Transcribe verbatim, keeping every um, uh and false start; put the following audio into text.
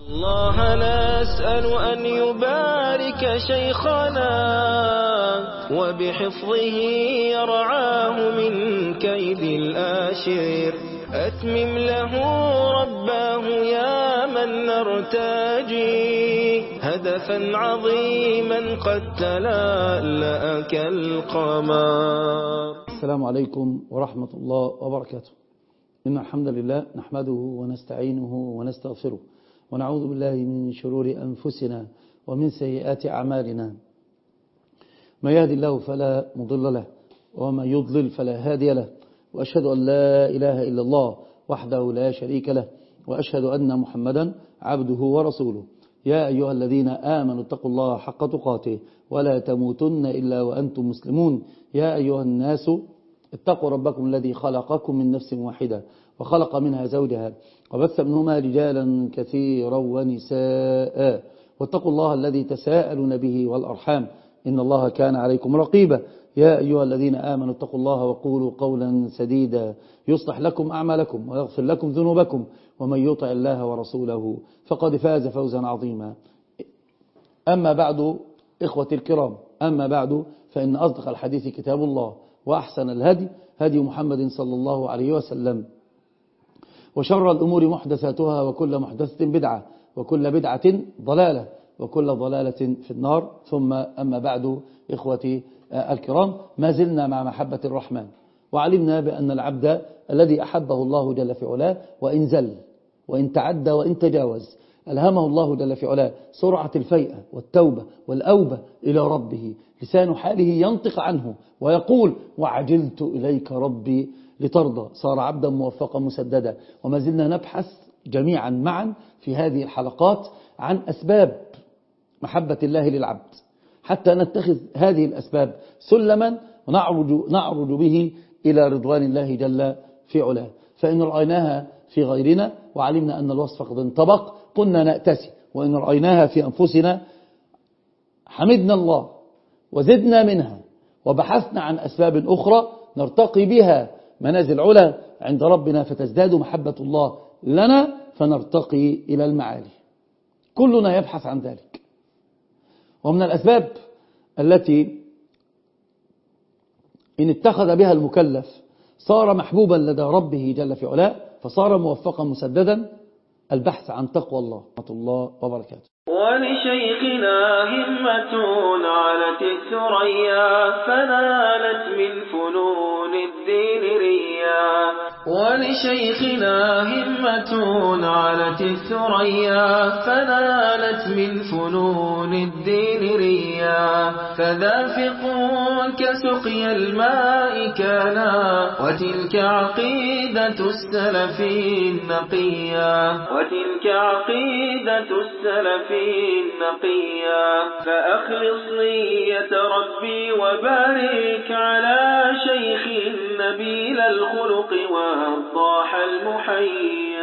الله نسأل أن يبارك شيخنا وبحفظه يرعاه من كيد الآشر. أتمم له رباه يا من نرتجي هدفا عظيما قد تلألأ كالقمر. السلام عليكم ورحمة الله وبركاته. إن الحمد لله نحمده ونستعينه ونستغفره ونعوذ بالله من شرور أنفسنا ومن سيئات أعمالنا. ما يهدي الله فلا مضل له وما يضلل فلا هادي له، وأشهد أن لا إله إلا الله وحده لا شريك له، وأشهد أن محمدا عبده ورسوله. يا أيها الذين آمنوا اتقوا الله حق تقاته ولا تموتن إلا وأنتم مسلمون. يا أيها الناس اتقوا ربكم الذي خلقكم من نفس واحدة وخلق منها زوجها وبث منهما رجالا كثيرا ونساء، واتقوا الله الذي تساءلون به والأرحام إن الله كان عليكم رقيبا. يا أيها الذين آمنوا اتقوا الله وقولوا قولا سديدا يصلح لكم أعمالكم ويغفر لكم ذنوبكم، ومن يطع الله ورسوله فقد فاز فوزا عظيما. أما بعد إخوتي الكرام، أما بعد فإن أصدق الحديث كتاب الله، وأحسن الهدي هدي محمد صلى الله عليه وسلم، وشر الأمور محدثاتها وكل محدثة بدعة وكل بدعة ضلالة وكل ضلالة في النار. ثم أما بعد إخوتي الكرام، ما زلنا مع محبة الرحمن، وعلمنا بأن العبد الذي أحبه الله جل في علاه وإن زل وإن تعدى وإن تجاوز ألهمه الله جل في علاه سرعة الفيئة والتوبة والأوبة إلى ربه. لسان حاله ينطق عنه ويقول وعجلت إليك ربي لترضى. صار عبدا موفقا مسددا. وما زلنا نبحث جميعا معا في هذه الحلقات عن أسباب محبة الله للعبد، حتى نتخذ هذه الأسباب سلما ونعرج نعرج به إلى رضوان الله جل في علاه. فإن رأيناها في غيرنا وعلمنا أن الوصف قد انطبق قلنا نأتسي، وإن رأيناها في أنفسنا حمدنا الله وزدنا منها وبحثنا عن أسباب أخرى نرتقي بها منازل علا عند ربنا، فتزداد محبة الله لنا فنرتقي إلى المعالي. كلنا يبحث عن ذلك. ومن الأسباب التي إن اتخذ بها المكلف صار محبوبا لدى ربه جل في علاه فصار موفقا مسددا البحث عن تقوى الله ورحمة الله وبركاته. ولشيخنا همة علت الثريا فنالت من فنون الدين ريا. ولشيخنا همة علت الثريا فنالت من فنون الدين ريا. فذافق كسقي الماء كانا وتلك عقيدة السلف النقيا. وتلك عقيدة السلف النقيا. فأخلص نية ربي وبارك على شيخ نبيل الخلق والضاح المحيا.